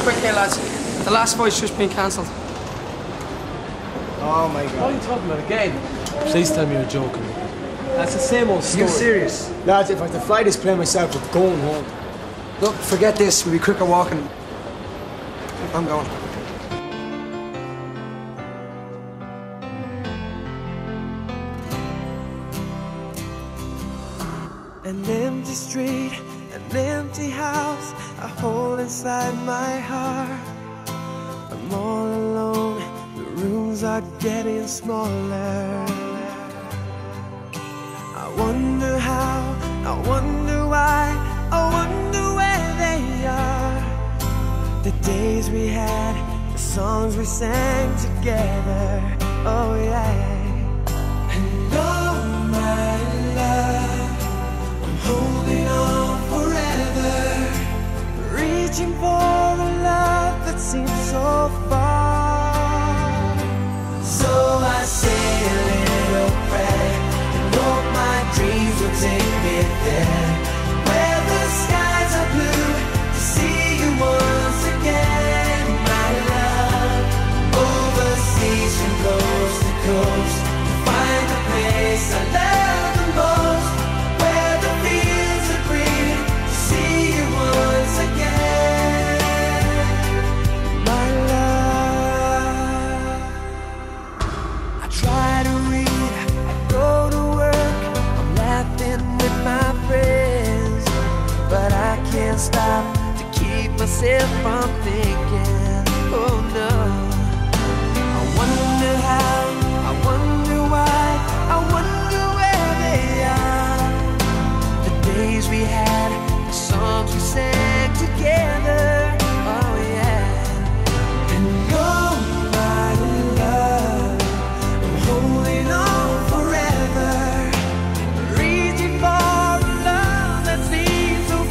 Quick here, lads. The last fight's just been cancelled. Oh my God. What are you talking about again? Please tell me you're joking. That's the same old story. You serious? Lads, if I have to fly this plane myself, we're going home. Look, forget this. We'll be quicker walking. I'm going. An empty street, an empty house I hold inside my heart. I'm all alone, the rooms are getting smaller. I wonder how, I wonder why, I wonder where they are. The days we had, the songs we sang together, oh yeah. And oh my love, holding on forever, reaching for a love that seems so far. So I say a little prayer and hope my dreams will take me there, where the skies are blue, to see you once again, my love. Overseas from coast to coast, to find the place I love the most, where the fields are green, to see you once again, my love. I try to read, I go to work, I'm laughing with my friends, but I can't stop to keep myself from thinking, oh no. I wonder how, I wonder why, I wonder where they are. The days we had, the songs we sang together, oh yeah. And oh my love, I'm holding on forever, reaching for a love that seems so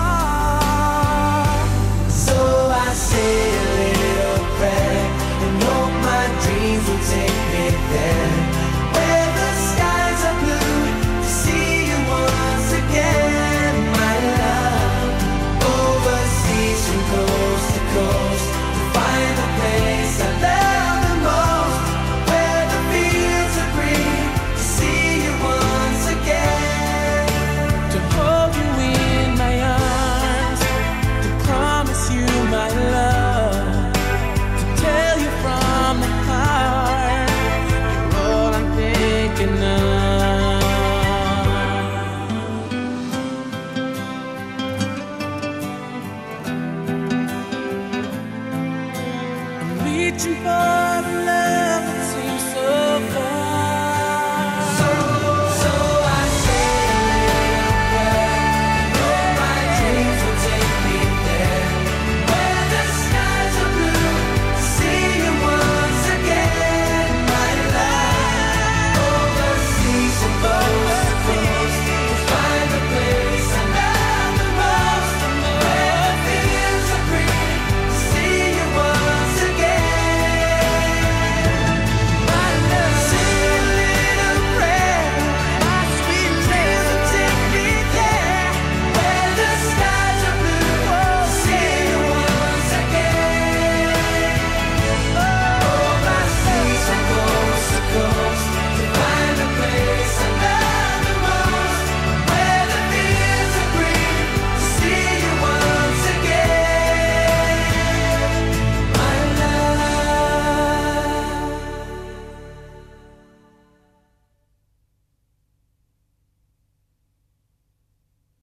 far. So I say a little prayer and hope my dreams will take me there, where the skies are blue, to see you once again, my love. Overseas from coast to coast, to find the place I love the most, where the fields are green, to see you once again, to hold you in my arms, to promise you my love, to tell you from the heart, you're all I'm thinking of. I'm reaching for the love